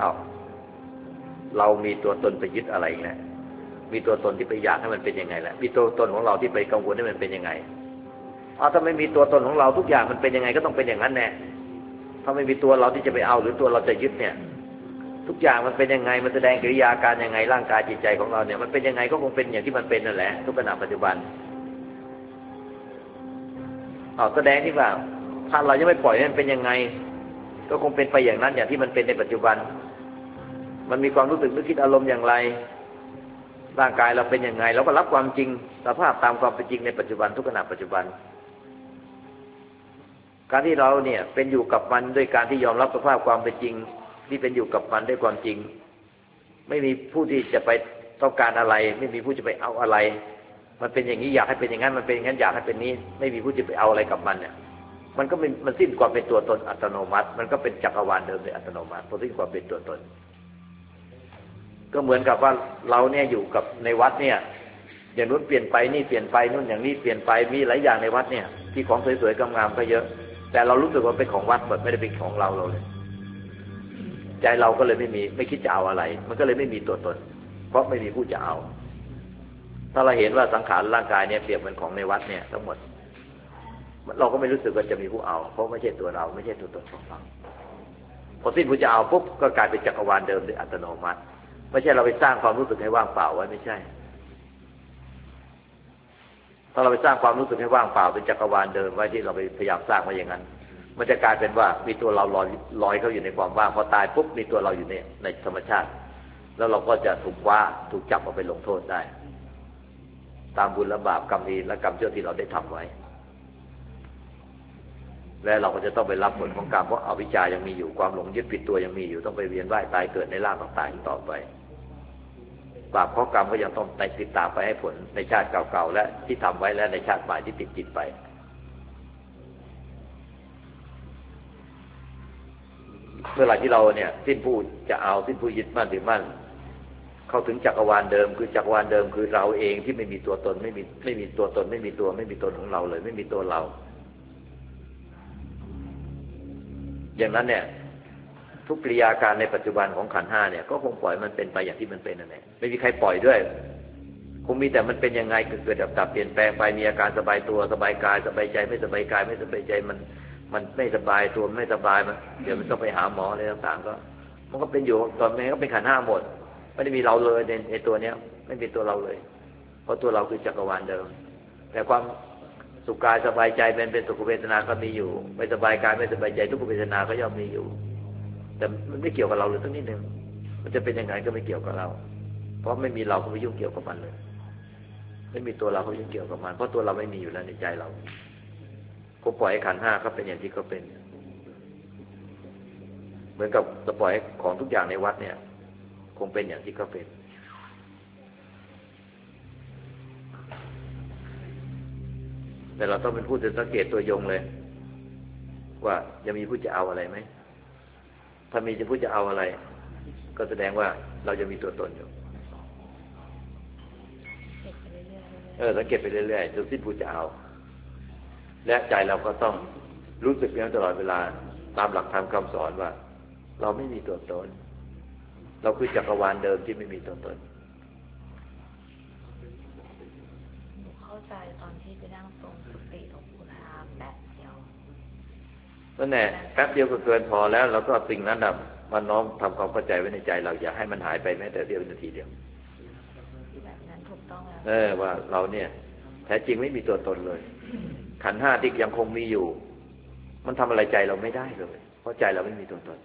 [SPEAKER 2] เรามีตัวตนไปยึดอะไรนะมีตัวตนที่ไปอยากให้มันเป็นยังไงแหละมีตัวตนของเราที่ไปกังวลให้มันเป็นยังไงถ้าไม่มีตัวตนของเราทุกอย่างมันเป็นยังไงก็ต้องเป็นอย่างนั้นแน่ถ้าไม่มีตัวเราที่จะไปเอาหรือตัวเราจะยึดเนี่ยทุกอย่างมันเป็นยังไงมันแสดงกิริยาการยังไงร่างกายจิตใจของเราเนี่ยมันเป็นยังไงก็คงเป็นอย่างที่มันเป็นนั่นแหละทุกขณะปัจจุบันแสดงที่ว่าถ้าเรายังไม่ปล่อยให้มันเป็นยังไงก็คงเป็นไปอย่างนั้นอย่างที่มันเป็นในปัจจุบันมันมีความรู้สึกนึกคิดอารมณ์อย่างไรร่างกายเราเป็นยังไงเราก็รับความจริงสภาพตามความเป็นจริงในปัจจุบันทุกขณะปัจจุบันการที่เราเนี่ยเป็นอยู่กับมันด้วยการที่ยอมรับสภาพความเป็นจริงที่เป็นอยู่กับมันด้วยความจริงไม่มีผู้ที่จะไปต้องการอะไรไม่มีผู้จะไปเอาอะไรมันเป็นอย่างนี้อยากให้เป็นอย่างนั้นมันเป็นอย่างนั้นอยากให้เป็นนี้ไม่มีผู้จะไปเอาอะไรกับมันเนี่ยมันก็มันสิ้นความเป็นตัวตนอัตโนมัติมันก็เป็นจักรวาลเดิมโดยอัตโนมัติพอสิ้นความเป็นตัวตนก็เหมือนกับว่าเราเนี่ยอยู่กับในวัดเนี่ยอย่างนู้นเปลี่ยนไปนี่เปลี่ยนไปนู่นอย่างนี้เปลี่ยนไปมีหลายอย่างในวัดเนี่ยที่ของสวยๆงามๆก็เยอะแต่เรารู้สึกว่าเป็นของวัดไม่ได้เป็นของเราเลยใจเราก็เลยไม่คิดจะเอาอะไรมันก็เลยไม่มีตัวตนเพราะไม่มีผู้จะเอาถ้าเราเห็นว่าสังขารร่างกายเนี่ยเปรียบเหมือนของในวัดเนี่ยทั้งหมดเราก็ไม่รู้สึกว่าจะมีผู้เอาเพราะไม่ใช่ตัวเราไม่ใช่ตัวตนของเราพอสิ้นผู้จะเอาปุ๊บก็กลายเป็นจักรวาลเดิมโดยอัตโนมัติไม่ใช่เราไปสร้างความรู้สึกให้ว่างเปล่าไว้ไม่ใช่ถ้าเราไปสร้างความรู้สึกให้ว่างเปล่าเป็นจักรวาลเดิมไว้ที่เราไปพยายามสร้างไว้อย่างนั้นมันจะกลายเป็นว่ามีตัวเราลอยเข้าอยู่ในความว่างพอตายปุ๊บมีตัวเราอยู่ในธรรมชาติแล้วเราก็จะถูกว่าถูกจับเอาไปลงโทษได้ตามบุญและบาปกรรมดีและกรรมชั่วที่เราได้ทำไว้และเราก็จะต้องไปรับผลของกรรมเพราะอวิชชายังมีอยู่ความหลงยึดผิดตัวยังมีอยู่ต้องไปเวียนว่ายตายเกิดในร่างต่างๆต่อไปบาปข้อกรรมก็ยังต้องติดตามไปให้ผลในชาติเก่าๆและที่ทำไว้และในชาติใหม่ที่ติดจิตไปเมื่อไหร่ที่เราเนี่ยสิ้นผู้จะเอาสิ้นผู้ยึดมั่นถือมั่นเข้าถึงจักรวาลเดิมคือจักรวาลเดิมคือเราเองที่ไม่มีตัวตนไม่มีตัวตนไม่มีตนของเราเลยไม่มีตัวเราอย่างนั้นเนี่ยทุกกิริยาการในปัจจุบันของขันธ์ห้าเนี่ยก็คงปล่อยมันเป็นไปอย่างที่มันเป็นนั่นแหละไม่มีใครปล่อยด้วยคงมีแต่มันเป็นยังไงเกิดดับเปลี่ยนแปลงไปมีอาการสบายตัวสบายกายสบายใจไม่สบายกายไม่สบายใจมันไม่สบายตัวไม่สบายมันเดี๋ยวมันต้องไปหาหมออะไรต่างๆก็มันก็เป็นอยู่ตอนนี้ก็เป็นขันธ์ห้าหมดไม่ได้มีเราเลยในตัวเนี้ยไม่มีตัวเราเลยเพราะตัวเราคือจักรวาลเดิมแต่ความสุขกายสบายใจเป็นสุขเวทนาก็มีอยู่ไม่สบายกายไม่สบายใจทุกขเวทนาก็ย่อมมีอยู่แต่มันไม่เกี่ยวกับเราเลยสักนิดนึงมันจะเป็นยังไงก็ไม่เกี่ยวกับเราเพราะไม่มีเราก็ไม่ยุ่งเกี่ยวกับมันเลยไม่มีตัวเราก็ยุ่งเกี่ยวกับมันเพราะตัวเราไม่มีอยู่แล้วในใจเราก็ปล่อยให้ขันธ์ห้าเขาเป็นอย่างที่เขาเป็นเหมือนกับจะปล่อยให้ของทุกอย่างในวัดเนี่ยคงเป็นอย่างที่เขาเป็นแต่เราต้องเป็นผู้สังเกตตัวยงเลยว่าจะมีผู้จะเอาอะไรไหมถ้ามีจะผู้จะเอาอะไรก็แสดงว่าเราจะมีตัวตนอยู่สังเกตไปเรื่อยๆจนสิ้นผู้จะเอาและใจเราก็ต้องรู้สึกอย่างตลอดเวลาตามหลักธรรมคำสอนว่าเราไม่มีตัวตนเราคือจักรวาลเดิมที่ไม่มีตัวตน
[SPEAKER 4] เข้าใจตอนที่ไปนั่งทรงสติหลวงปู่ทามแป๊บเดียว
[SPEAKER 2] นั่นแหละแป๊บเดียวก็เกินพอแล้วเราก็สิ่งนั้นน่ะมันน้อมทำความเข้าใจไว้ในใจเราอย่าให้มันหายไปแม้แต่เดียวนาทีเดียว
[SPEAKER 4] แบบนั้นถูกต้องแล้ว
[SPEAKER 2] ว่าเราเนี่ยแท้จริงไม่มีตัวตนเลยขันธ์ห้าที่ยังคงมีอยู่มันทำอะไรใจเราไม่ได้เลยเพราะใจเราไม่มีตัวตน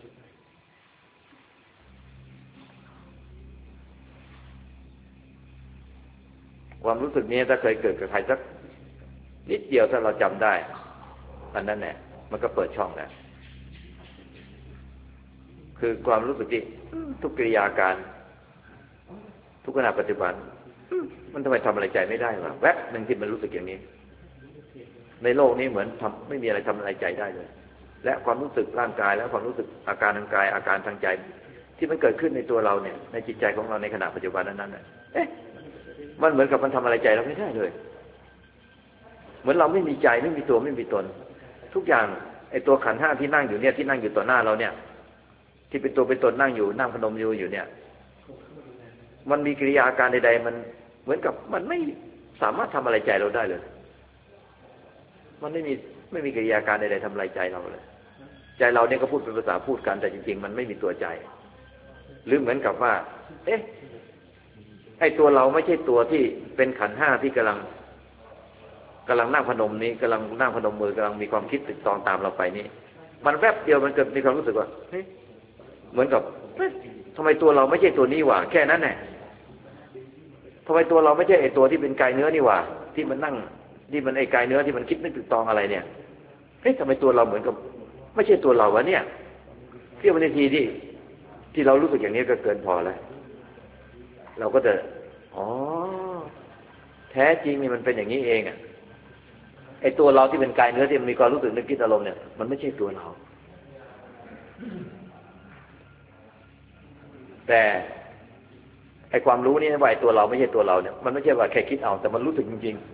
[SPEAKER 2] ความรู้สึกนี้ถ้าเคยเกิดกับใครสักนิดเดียวถ้าเราจำได้อันนั้นแหละมันก็เปิดช่องแล้วคือความรู้สึกที่ทุกกิริยาการทุกขณะปัจจุบันมันทำไมทำอะไรใจไม่ได้วะแวบหนึ่งที่มันรู้สึกอย่างนี้ในโลกนี้เหมือนไม่มีอะไรทำอะไรใจได้เลยและความรู้สึกร่างกายและความรู้สึกอาการทางกายอาการทางใจที่มันเกิดขึ้นในตัวเราเนี่ยในจิตใจของเราในขณะปัจจุบันนั้นมันเหมือนกับมันทำอะไรใจเราไม่ได้เลยเหมือนเราไม่มีใจไม่มีตัวไม่มีตนทุกอย่างไอ้ตัวขันธ์ห้าที่นั่งอยู่เนี่ยที่นั่งอยู่ต่อหน้าเราเนี่ยที่เป็นตัวเป็นตนนั่งอยู่นั่งพนมมืออยู่เนี่ยมันมีกิริยาอาการใดๆมันเหมือนกับมันไม่สามารถทำอะไรใจเราได้เลยมันไม่มีกิริยาการใดๆทำอะไรใจเราเลยใจเราเนี่ยก็พูดเป็นภาษาพูดกันแต่จริงๆมันไม่มีตัวใจหรือเหมือนกับว่าเอ๊ะไอ้ตัวเราไม่ใช่ตัวที่เป็นขันธ์ห้าที่กำลังนั่งพนมนี้กำลังนั่งพนมมือกำลังมีความคิดตึกตองตามเราไปนี่มันแวบเดียวมันเกิดมีความรู้สึกว่าเฮ้ยเหมือนกับทำไมตัวเราไม่ใช่ตัวนี้วะแค่นั้นแหละทำไมตัวเราไม่ใช่ไอ้ตัวที่เป็นกายเนื้อนี่วะที่มันนั่งที่มันไอ้กายเนื้อที่มันคิดนึกตึกตองอะไรเนี่ยเฮ้ยทำไมตัวเราเหมือนกับไม่ใช่ตัวเราวะเนี่ยเที่ยวนาทีที่เรารู้สึกอย่างนี้ก็เกินพอแล้วเราก็จะอ๋อแท้จริงนี่มันเป็นอย่างนี้เองอ่ะไอ้ตัวเราที่เป็นกายเนื้อที่มันมีความรู้สึกนึกคิดอารมณ์เนี่ยมันไม่ใช่ตัวเราแต่ไอ้ความรู้นี่ว่าไอ้ตัวเราไม่ใช่ตัวเราเนี่ยมันไม่ใช่ว่าแค่คิดเอาแต่มันรู้สึกจริง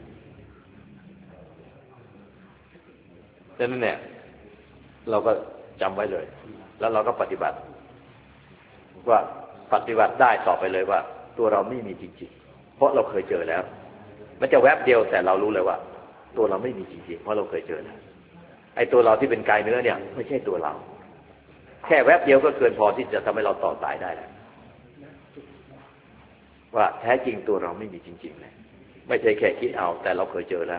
[SPEAKER 2] ๆดังนั้นเนี่ยเราก็จำไว้เลยแล้วเราก็ปฏิบัติว่าปฏิบัติได้ต่อไปเลยว่าตัวเราไม่มีจริงๆเพราะเราเคยเจอแล้วมันจะแวบเดียวแต่เรารู้เลยว่าตัวเราไม่มีจริงๆเพราะเราเคยเจอแล้วไอ้ตัวเราที่เป็นกายเนื้อเนี่ยไม่ใช่ตัวเราแค่แวบเดียวก็เกินพอที่จะทำให้เราต่อสายได้แล้วว่าแท้จริงตัวเราไม่มีจริงๆเลยไม่ใช่แค่คิดเอาแต่เราเคยเจอ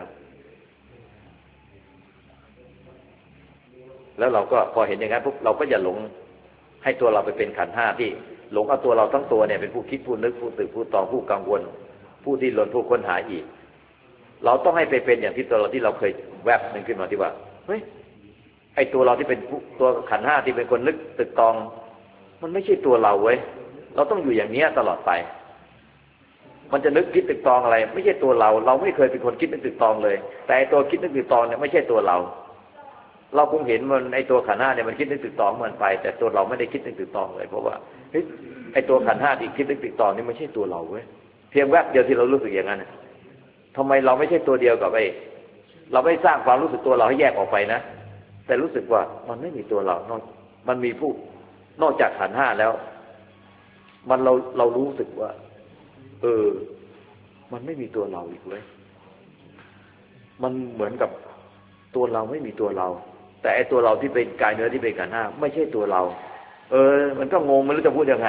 [SPEAKER 2] แล้วเราก็พอเห็นอย่างนั้นปุ๊บเราก็อย่าหลงให้ตัวเราไปเป็นขันธ์ห้าที่หลงเอาตัวเราทั้งตัวเนี่ยเป็นผู้คิดผู้นึกผู้ตื่นผู้ตองผู้กังวลผู้ที่หลนผู้ค้นหาอีกเราต้องให้ไปเป็นอย่างที่ตัวเราที่เราเคยแวบนึงขึ้นมาที่ว่าเฮ้ยไอ้ตัวเราที่เป็นตัวขันธ์ห้าที่เป็นคนนึกตึกตองมันไม่ใช่ตัวเราเว้ยเราต้องอยู่อย่างนี้ตลอดไปมันจะนึกคิดตึกตองอะไรไม่ใช่ตัวเราเราไม่เคยเป็นคนคิดนึกตึกตองเลยแต่ไอ้ตัวคิดนึกตึกตองเนี่ยไม่ใช่ตัวเราคงเห็นมันไอ้ตัวขันธ์ห้าเนี่ยมันคิดนึกตึกตองมันไปแต่ตัวเราไม่ได้คิดนึกตึกตองเลยเพราะว่าเฮ้ยไอ้ตัวขันธ์ห้าที่คิดนึกตึกตองนี่ไม่ใช่ตัวเราเว้ยเพียงแวบเดียวที่เรารู้สึกอย่างนั้นทำไมเราไม่ใช่ตัวเดียวกับไอ้เราไม่สร้างความรู้สึกตัวเราให้แยกออกไปนะแต่รู้สึกว่ามันไม่มีตัวเรามันมีผู้นอกจากขันธ์ห้าแล้วมันเรารู้สึกว่ามันไม่มีตัวเราอีกเลยมันเหมือนกับตัวเราไม่มีตัวเราแต่ไอ้ตัวเราที่เป็นกายเนื้อที่เป็นขันธ์ห้าไม่ใช่ตัวเรามันก็งงไม่รู้จะพูดยังไง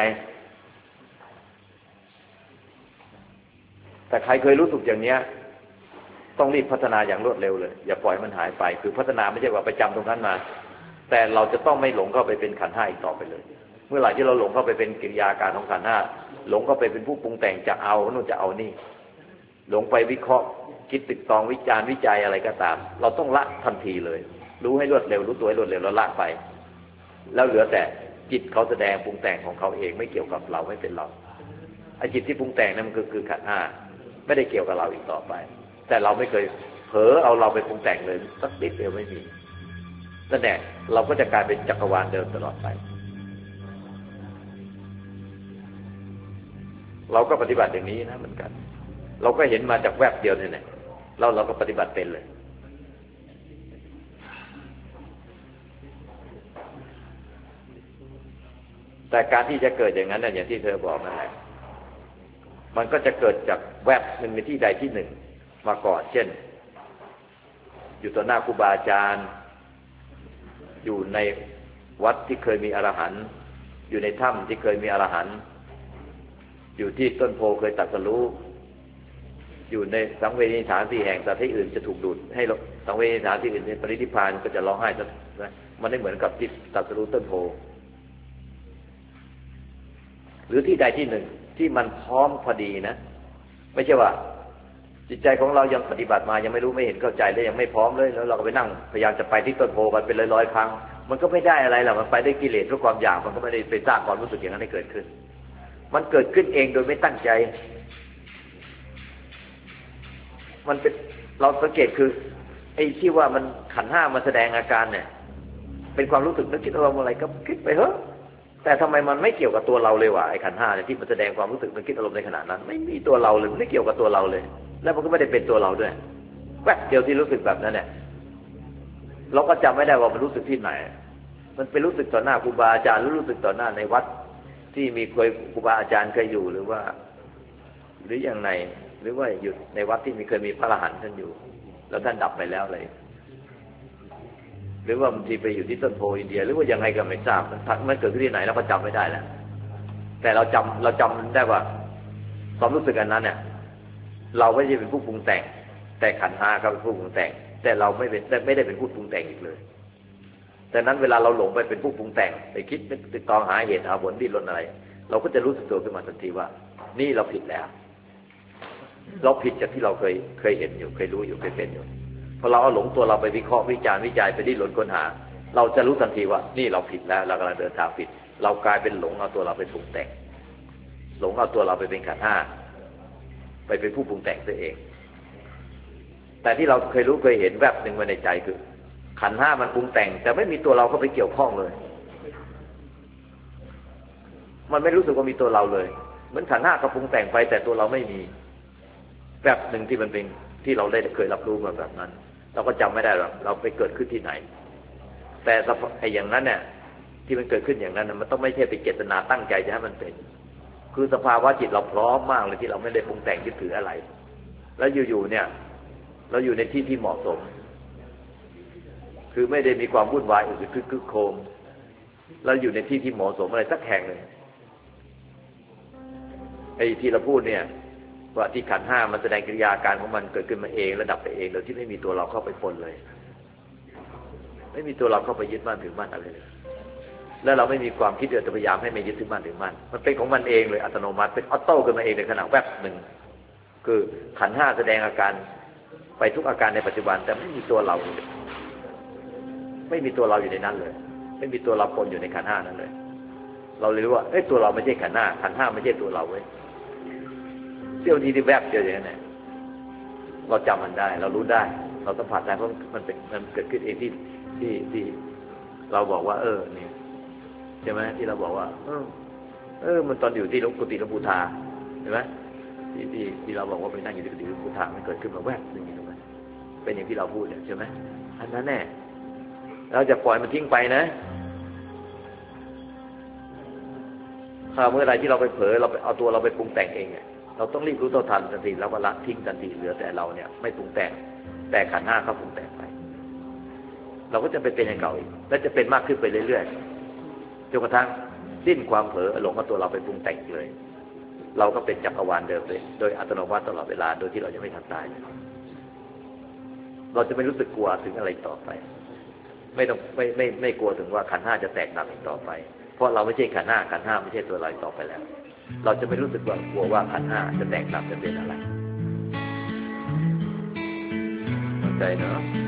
[SPEAKER 2] แต่ใครเคยรู้สึกอย่างเนี้ยต้องรีบพัฒนาอย่างรวดเร็วเลยอย่าปล่อยมันหายไปคือพัฒนาไม่ใช่ว่าไปจำตรงนั้นมาแต่เราจะต้องไม่หลงเข้าไปเป็นขันธ์ห้าอีกต่อไปเลยเมื่อไหร่ที่เราหลงเข้าไปเป็นกิริยาการของขันธ์ห้าหลงเข้าไปเป็นผู้ปรุงแต่งจะเอาโน่นจะเอานี่หลงไปวิเคราะห์คิดตึกตองวิจารณ์วิจัยอะไรก็ตามเราต้องละทันทีเลยรู้ให้รวดเร็วรู้ตัวให้รวดเร็วแล้วละไปแล้วเหลือแต่จิตเขาแสดงปรุงแต่งของเขาเองไม่เกี่ยวกับเราไม่เป็นเราไอ้จิตที่ปรุงแต่งนั่นมันคือขันธ์ห้าไม่ได้เกี่ยวกับเราอีกต่อไปแต่เราไม่เคยเผลอเอาเราไปปรุงแต่งเลยสักนิดเดียวไม่มีนั่นแหละเราก็จะกลายเป็นจักรวาลเดิมตลอดไปเราก็ปฏิบัติอย่างนี้นะเหมือนกันเราก็เห็นมาจากแวบเดียวนี่แหละเราก็ปฏิบัติเป็นเลยแต่การที่จะเกิดอย่างนั้นเนี่ยอย่างที่เธอบอกนั่นแหละมันก็จะเกิดจากแวบหนึ่งในที่ใดที่หนึ่งมาก่อนเช่นอยู่ต่อหน้าครูบาอาจารย์อยู่ในวัดที่เคยมีอรหันต์อยู่ในถ้ำที่เคยมีอรหันต์อยู่ที่ต้นโพเคยตรัสรู้อยู่ในสังเวชนิสถานที่แห่งสัตว์ที่อื่นจะถูกดูดให้สังเวชนิสถานที่อื่นในปรินิพพานก็จะร้องไห้มันไม่เหมือนกับที่ตรัสรู้ต้นโพหรือที่ใดที่หนึ่งที่มันพร้อมพอดีนะไม่ใช่ว่าจิตใจของเรายังปฏิบัติมายังไม่รู้ไม่เห็นเข้าใจและยังไม่พร้อมเลยแล้วเราก็ไปนั่งพยายามจะไปที่ต้นโพกันเป็นร้อยๆครั้งมันก็ไม่ได้อะไรหรอกมันไปได้กิเลสเพราะความอยากมันก็ไม่ได้ไปสร้างความรู้สึกอย่างนั้นให้เกิดขึ้นมันเกิดขึ้นเองโดยไม่ตั้งใจมันเป็นเราสังเกตคือไอ้ที่ว่ามันขันธ์ห้ามันแสดงอาการเนี่ยเป็นความรู้สึกนึกคิดอารมณ์อะไรก็คิดไปเถอะแต่ทำไมมันไม่เกี่ยวกับตัวเราเลยวะไอ้ขันธ์ห้าเนี่ยที่มันแสดงความรู้สึกนึกคิดอารมณ์ในขณะนั้นไม่มีตัวเราเลยไม่เกี่ยวกับตัวเราเลยแล้วมันก็ไม่ได้เป็นตัวเราด้วยแวบเดียวที่รู้สึกแบบนั้นเนี่ยเราก็จำไม่ได้ว่ามันรู้สึกที่ไหนมันเป็นรู้สึกต่อหน้าครูบาอาจารย์หรือรู้สึกต่อหน้าในวัดที่มีครูบาอาจารย์เคยอยู่หรือว่าหรืออย่างไรหรือว่าอยู่ในวัดที่เคยมีพระอรหันต์ท่านอยู่แล้วท่านดับไปแล้วเลยหรือว่าบางทีไปอยู่ที่ต้นโพอินเดียหรือว่ายังไงก็ไม่ทราบมันเกิดขึ้นที่ไหนเราก็จำไม่ได้แล้วแต่เราจำได้ว่าความรู้สึกอันนั้นเนี่ยเราไม่ใช่เป็นผู้ปรุงแต่งแต่ขันธ์ห้าเขาเป็นผู้ปรุงแต่งแต่เราไม่ได้เป็นผู้ปรุงแต่งอีกเลยแต่นั้นเวลาเราหลงไปเป็นผู้ปรุงแต่งไปคิดติดตองหาเหตุหาผลดิ้นรนอะไรเราก็จะรู้สึกตัวขึ้นมาทันทีว่านี่เราผิดแล้วเราผิดจากที่เราเคยเห็นอยู่เคยรู้อยู่เคยเป็นอยู่พอเราเอาหลงตัวเราไปวิเคราะห์วิจารณ์วิจัยไปดิ้นรนค้นหาเราจะรู้ทันทีว่านี่เราผิดแล้วเรากำลังเดินทางผิดเรากลายเป็นหลงเอาตัวเราไปปรุงแต่งหลงเอาตัวเราไปเป็นขันธ์ห้าไปเป็นผู้ปรุงแต่งตัวเองแต่ที่เราเคยรู้เคยเห็นแวบหนึ่งไว้ในใจคือขันธ์ห้ามันปรุงแต่งแต่ไม่มีตัวเราเข้าไปเกี่ยวข้องเลยมันไม่รู้สึกว่ามีตัวเราเลยเหมือนขันธ์ห้าก็ปรุงแต่งไปแต่ตัวเราไม่มีแวบหนึ่งที่มันเป็นที่เราได้เคยรับรู้มาแบบนั้นเราก็จำไม่ได้หรอกเราไปเกิดขึ้นที่ไหนแต่ไอ้อย่างนั้นเนี่ยที่มันเกิดขึ้นอย่างนั้นมันต้องไม่ใช่ไปเจตนาตั้งใจจะให้มันเป็นคือสภาวะจิตเราพร้อมมากเลยที่เราไม่ได้ปรุงแต่งยึดถืออะไรแล้วอยู่ๆเนี่ยเราอยู่ในที่ที่เหมาะสมคือไม่ได้มีความวุ่นวายหรือคึกโครมแล้วอยู่ในที่ที่เหมาะสมอะไรสักแห่งหนึ่งไอ้ที่เราพูดเนี่ยว่าที่ขันธ์ห้ามันแสดงกิริยาการของมันเกิดขึ้นมาเองระดับไปเองโดยที่ไม่มีตัวเราเข้าไปปนเลยไม่มีตัวเราเข้าไปยึดมั่นถือมั่นอะไรเลยแล้วเราไม่มีความคิดจะพยายามให้ไม่ยึดถือมั่นถือมั่นมันเป็นของมันเองเลยอัตโนมัติเป็นออโต้ขึ้นมาเองในขณะแวบหนึ่งคือขันธ์ห้าแสดงอาการไปทุกอาการในปัจจุบันแต่ไม่มีตัวเราไม่มีตัวเราอยู่ในนั้นเลยไม่มีตัวเราปนอยู่ในขันธ์ห้านั้นเลยเราเลยรู้ว่าตัวเราไม่ใช่ขันธ์ห้าขันธ์ห้าไม่ใช่ตัวเราเว้ยเสี้ยวทีที่แวบเดียวอย่างนั้นเราจำมันได้เรารู้ได้เราสัมผัสได้เพราะมันเกิดขึ้นเองที่เราบอกว่านี่ใช่ไหมที่เราบอกว่ามันตอนอยู่ที่กุฏิหลวงปู่ทาเห็นไหมที่เราบอกว่าไปนั่งอยู่ที่กุฏิหลวงปู่ทามันเกิดขึ้นมาแวบนึงอย่างนี้เป็นอย่างที่เราพูดเนี่ยใช่ไหมอันนั้นแน่เราจะปล่อยมันทิ้งไปนะถ้าเมื่อไรที่เราไปเผลอเราไปเอาตัวเราไปปรุงแต่งเองเนี่ยเราต้องรีบรู้เท่าทันทันทีแล้วก็ละทิ้งทันทีเหลือแต่เราเนี่ยไม่ปรุงแต่งแต่ขันธ์ห้าเขาปรุงแต่งไปเราก็จะไปเป็นอย่างเก่าอีกและจะเป็นมากขึ้นไปเรื่อยๆจนกระทั่งสิ้นความเผลอหลงเอาตัวเราไปปรุงแต่งเลยเราก็เป็นจักรวาลเดิมเลยโดยอัตโนมัติตลอดเวลาโดยที่เรายังไม่ทันตายเราจะไม่รู้สึกกลัวถึงอะไรต่อไปไม่ต้องไม่กลัวถึงว่าขันธ์ห้าจะแตกดับอีกต่อไปเพราะเราไม่ใช่ขันธ์ห้าขันธ์ห้าไม่ใช่ตัวเราต่อไปแล้วเราจะไม่รู้สึกว่ากลัวว่าขันธ์ห้าจะแตกดับจะเป็นอะไรเข้าใจเนาะ